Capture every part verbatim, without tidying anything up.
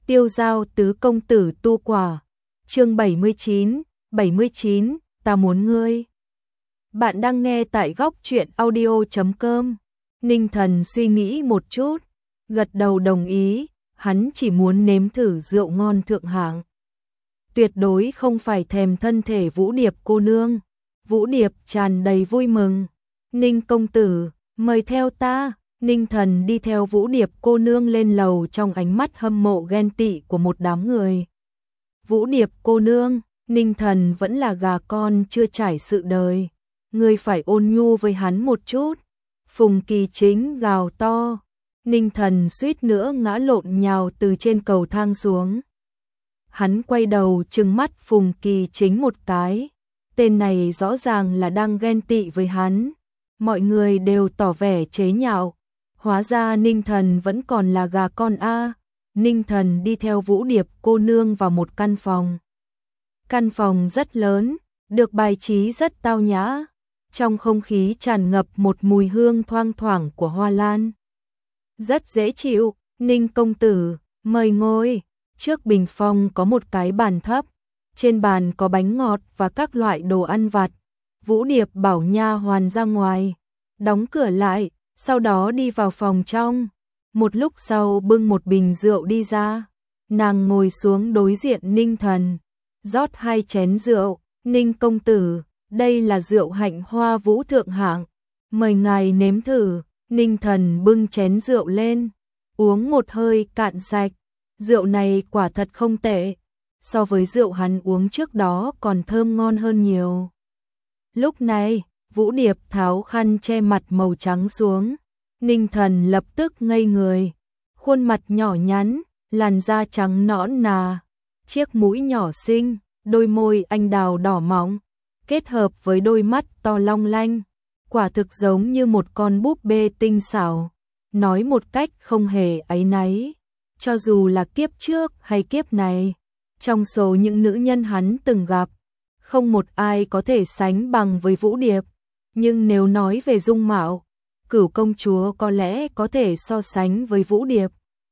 Tiêu giao tứ công tử tu quả. Chương bảy mươi chín, bảy mươi chín, ta muốn ngươi. Bạn đang nghe tại góc truyện audio chấm com. Ninh Thần suy nghĩ một chút, gật đầu đồng ý, hắn chỉ muốn nếm thử rượu ngon thượng hạng. Tuyệt đối không phải thèm thân thể Vũ Điệp cô nương. Vũ Điệp tràn đầy vui mừng. Ninh công tử, mời theo ta. Ninh Thần đi theo Vũ Điệp cô nương lên lầu trong ánh mắt hâm mộ ghen tị của một đám người. Vũ Điệp cô nương, Ninh Thần vẫn là gà con chưa trải sự đời. Ngươi phải ôn nhu với hắn một chút. Phùng Kỳ Chính gào to. Ninh Thần suýt nữa ngã lộn nhào từ trên cầu thang xuống. Hắn quay đầu trừng mắt Phùng Kỳ Chính một cái. Tên này rõ ràng là đang ghen tị với hắn. Mọi người đều tỏ vẻ chế nhạo. Hóa ra Ninh Thần vẫn còn là gà con a. Ninh Thần đi theo Vũ Điệp cô nương vào một căn phòng. Căn phòng rất lớn, được bài trí rất tao nhã. Trong không khí tràn ngập một mùi hương thoang thoảng của hoa lan. Rất dễ chịu. Ninh công tử, mời ngồi. Trước bình phong có một cái bàn thấp. Trên bàn có bánh ngọt và các loại đồ ăn vặt. Vũ Điệp bảo nha hoàn ra ngoài, đóng cửa lại, sau đó đi vào phòng trong. Một lúc sau bưng một bình rượu đi ra. Nàng ngồi xuống đối diện Ninh Thần, rót hai chén rượu. Ninh công tử, đây là rượu hạnh hoa vũ thượng hạng, mời ngài nếm thử. Ninh Thần bưng chén rượu lên, uống một hơi cạn sạch. Rượu này quả thật không tệ, so với rượu hắn uống trước đó còn thơm ngon hơn nhiều. Lúc này, Vũ Điệp tháo khăn che mặt màu trắng xuống. Ninh Thần lập tức ngây người. Khuôn mặt nhỏ nhắn, làn da trắng nõn nà, chiếc mũi nhỏ xinh, đôi môi anh đào đỏ mọng, kết hợp với đôi mắt to long lanh, quả thực giống như một con búp bê tinh xảo. Nói một cách không hề áy náy, cho dù là kiếp trước hay kiếp này, trong số những nữ nhân hắn từng gặp, không một ai có thể sánh bằng với Vũ Điệp. Nhưng nếu nói về dung mạo, Cửu công chúa có lẽ có thể so sánh với Vũ Điệp.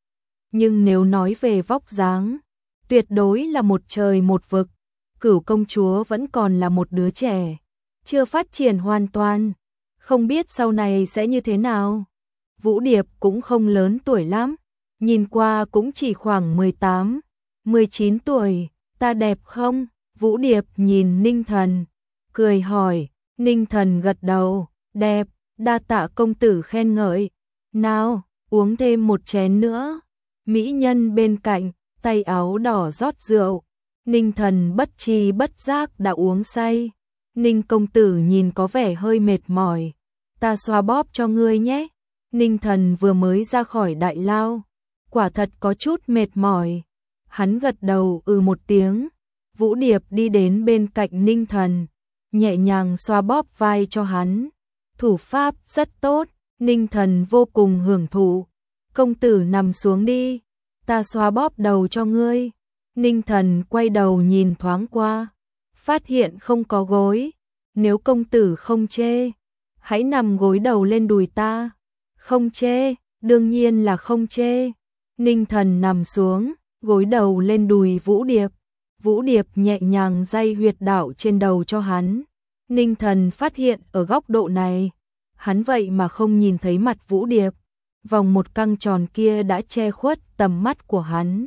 Nhưng nếu nói về vóc dáng, tuyệt đối là một trời một vực. Cửu công chúa vẫn còn là một đứa trẻ, chưa phát triển hoàn toàn, không biết sau này sẽ như thế nào. Vũ Điệp cũng không lớn tuổi lắm, nhìn qua cũng chỉ khoảng mười tám, mười chín tuổi. Ta đẹp không? Vũ Điệp nhìn Ninh Thần, cười hỏi. Ninh Thần gật đầu, đẹp, đa tạ công tử khen ngợi. Nào, uống thêm một chén nữa. Mỹ nhân bên cạnh, tay áo đỏ rót rượu. Ninh Thần bất tri bất giác đã uống say. Ninh công tử nhìn có vẻ hơi mệt mỏi, ta xoa bóp cho ngươi nhé. Ninh Thần vừa mới ra khỏi đại lao, quả thật có chút mệt mỏi. Hắn gật đầu ừ một tiếng. Vũ Điệp đi đến bên cạnh Ninh Thần, nhẹ nhàng xoa bóp vai cho hắn. Thủ pháp rất tốt, Ninh Thần vô cùng hưởng thụ. Công tử nằm xuống đi, ta xoa bóp đầu cho ngươi. Ninh Thần quay đầu nhìn thoáng qua, phát hiện không có gối. Nếu công tử không chê, hãy nằm gối đầu lên đùi ta. Không chê, đương nhiên là không chê. Ninh Thần nằm xuống, gối đầu lên đùi Vũ Điệp. Vũ Điệp nhẹ nhàng day huyệt đạo trên đầu cho hắn. Ninh Thần phát hiện ở góc độ này, hắn vậy mà không nhìn thấy mặt Vũ Điệp. Vòng một căng tròn kia đã che khuất tầm mắt của hắn.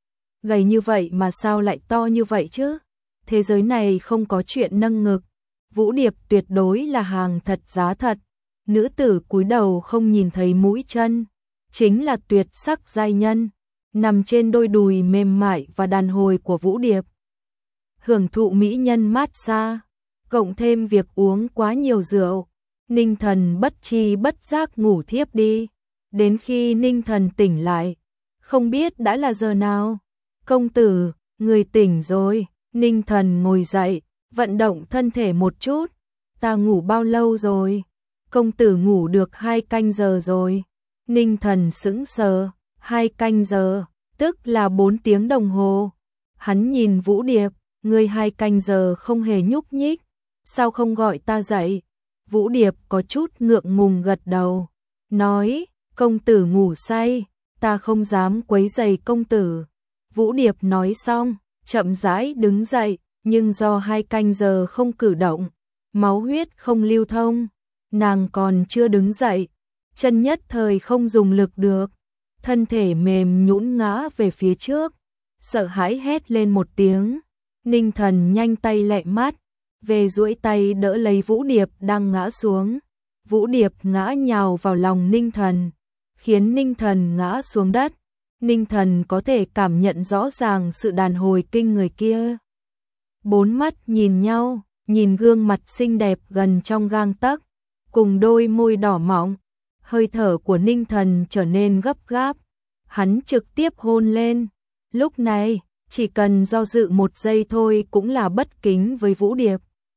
Gầy như vậy mà sao lại to như vậy chứ? Thế giới này không có chuyện nâng ngực. Vũ Điệp tuyệt đối là hàng thật giá thật. Nữ tử cúi đầu không nhìn thấy mũi chân, chính là tuyệt sắc giai nhân, nằm trên đôi đùi mềm mại và đàn hồi của Vũ Điệp. Hưởng thụ mỹ nhân mát xa, cộng thêm việc uống quá nhiều rượu, Ninh Thần bất tri bất giác ngủ thiếp đi. Đến khi Ninh Thần tỉnh lại, không biết đã là giờ nào. Công tử, người tỉnh rồi. Ninh Thần ngồi dậy, vận động thân thể một chút. Ta ngủ bao lâu rồi? Công tử ngủ được hai canh giờ rồi. Ninh Thần sững sờ, hai canh giờ, tức là bốn tiếng đồng hồ. Hắn nhìn Vũ Điệp, ngươi hai canh giờ không hề nhúc nhích, sao không gọi ta dậy? Vũ Điệp có chút ngượng ngùng gật đầu, nói, công tử ngủ say, ta không dám quấy rầy công tử. Vũ Điệp nói xong, chậm rãi đứng dậy, nhưng do hai canh giờ không cử động, máu huyết không lưu thông, nàng còn chưa đứng dậy, chân nhất thời không dùng lực được, thân thể mềm nhũn ngã về phía trước, sợ hãi hét lên một tiếng. Ninh Thần nhanh tay lẹ mắt, về duỗi tay đỡ lấy Vũ Điệp đang ngã xuống. Vũ Điệp ngã nhào vào lòng Ninh Thần, khiến Ninh Thần ngã xuống đất. Ninh Thần có thể cảm nhận rõ ràng sự đàn hồi kinh người kia. Bốn mắt nhìn nhau, nhìn gương mặt xinh đẹp gần trong gang tấc, cùng đôi môi đỏ mọng, hơi thở của Ninh Thần trở nên gấp gáp, hắn trực tiếp hôn lên. Lúc này, chỉ cần do dự một giây thôi cũng là bất kính với Vũ Điệp.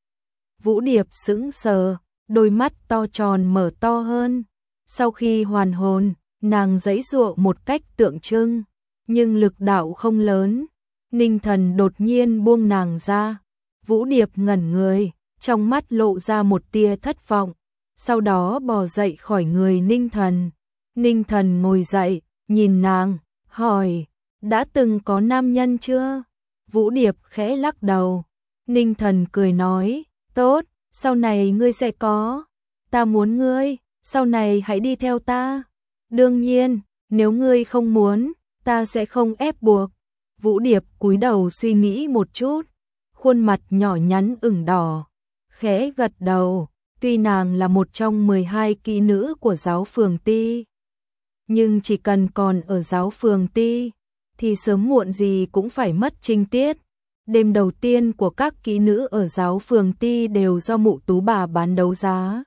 Vũ Điệp sững sờ, đôi mắt to tròn mở to hơn. Sau khi hoàn hồn, nàng giãy giụa một cách tượng trưng, nhưng lực đạo không lớn. Ninh Thần đột nhiên buông nàng ra. Vũ Điệp ngẩn người, trong mắt lộ ra một tia thất vọng, sau đó bò dậy khỏi người Ninh Thần. Ninh Thần ngồi dậy, nhìn nàng, hỏi, đã từng có nam nhân chưa? Vũ Điệp khẽ lắc đầu. Ninh Thần cười nói, tốt, sau này ngươi sẽ có. Ta muốn ngươi, sau này hãy đi theo ta. Đương nhiên, nếu ngươi không muốn, ta sẽ không ép buộc. Vũ Điệp cúi đầu suy nghĩ một chút, khuôn mặt nhỏ nhắn ửng đỏ, khẽ gật đầu. Tuy nàng là một trong mười hai kỹ nữ của giáo phường Ti, nhưng chỉ cần còn ở giáo phường Ti, thì sớm muộn gì cũng phải mất trinh tiết. Đêm đầu tiên của các kỹ nữ ở giáo phường Ti đều do Mụ Tú bà bán đấu giá.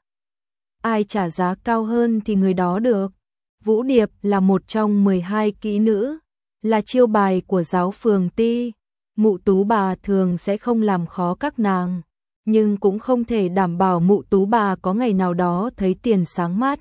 Ai trả giá cao hơn thì người đó được. Vũ Điệp là một trong mười hai kỹ nữ, là chiêu bài của giáo phường Ti. Mụ Tú bà thường sẽ không làm khó các nàng, nhưng cũng không thể đảm bảo Mụ Tú bà có ngày nào đó thấy tiền sáng mắt.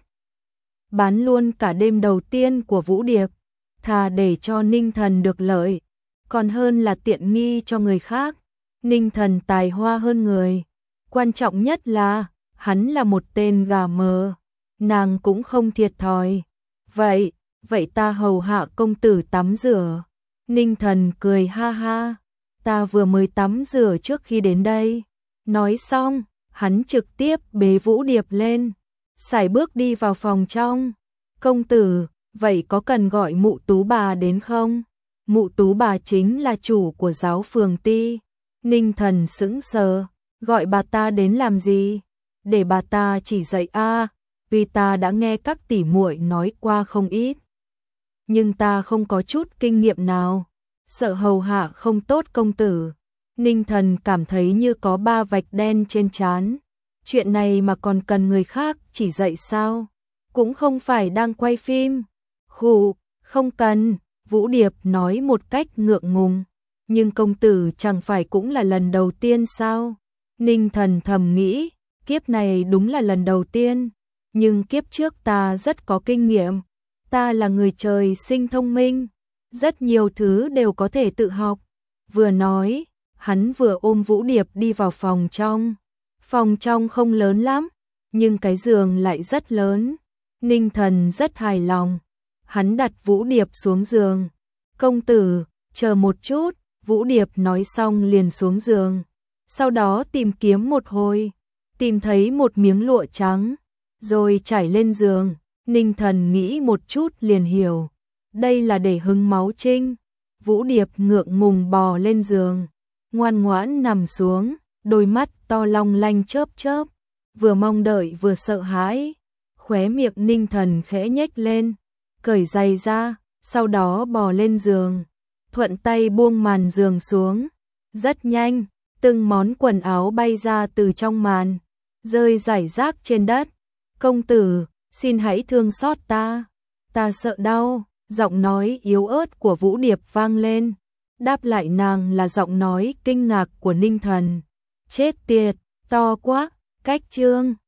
Bán luôn cả đêm đầu tiên của Vũ Điệp, thà để cho Ninh Thần được lợi, còn hơn là tiện nghi cho người khác. Ninh Thần tài hoa hơn người, quan trọng nhất là hắn là một tên gà mờ, nàng cũng không thiệt thòi. Vậy, vậy ta hầu hạ công tử tắm rửa. Ninh Thần cười ha ha, ta vừa mới tắm rửa trước khi đến đây. Nói xong, hắn trực tiếp bế Vũ Điệp lên, sải bước đi vào phòng trong. Công tử, vậy có cần gọi Mụ Tú bà đến không? Mụ Tú bà chính là chủ của giáo phường Ti. Ninh Thần sững sờ, gọi bà ta đến làm gì? Để bà ta chỉ dạy a, vì ta đã nghe các tỷ muội nói qua không ít, nhưng ta không có chút kinh nghiệm nào, sợ hầu hạ không tốt công tử. Ninh Thần cảm thấy như có ba vạch đen trên trán. Chuyện này mà còn cần người khác chỉ dạy sao? Cũng không phải đang quay phim. Khụ, không cần, Vũ Điệp nói một cách ngượng ngùng. Nhưng công tử chẳng phải cũng là lần đầu tiên sao? Ninh Thần thầm nghĩ, kiếp này đúng là lần đầu tiên, nhưng kiếp trước ta rất có kinh nghiệm. Ta là người trời sinh thông minh, rất nhiều thứ đều có thể tự học. Vừa nói, hắn vừa ôm Vũ Điệp đi vào phòng trong. Phòng trong không lớn lắm, nhưng cái giường lại rất lớn. Ninh Thần rất hài lòng. Hắn đặt Vũ Điệp xuống giường. Công tử, chờ một chút. Vũ Điệp nói xong liền xuống giường. Sau đó tìm kiếm một hồi, tìm thấy một miếng lụa trắng, rồi trải lên giường. Ninh Thần nghĩ một chút liền hiểu, đây là để hứng máu trinh. Vũ Điệp ngượng ngùng bò lên giường, ngoan ngoãn nằm xuống, đôi mắt to long lanh chớp chớp, vừa mong đợi vừa sợ hãi. Khóe miệng Ninh Thần khẽ nhếch lên, cởi giày ra, sau đó bò lên giường, thuận tay buông màn giường xuống. Rất nhanh, từng món quần áo bay ra từ trong màn, rơi rải rác trên đất. Công tử, xin hãy thương xót ta, ta sợ đau. Giọng nói yếu ớt của Vũ Điệp vang lên, đáp lại nàng là giọng nói kinh ngạc của Ninh Thần. Chết tiệt, to quá, cách chương.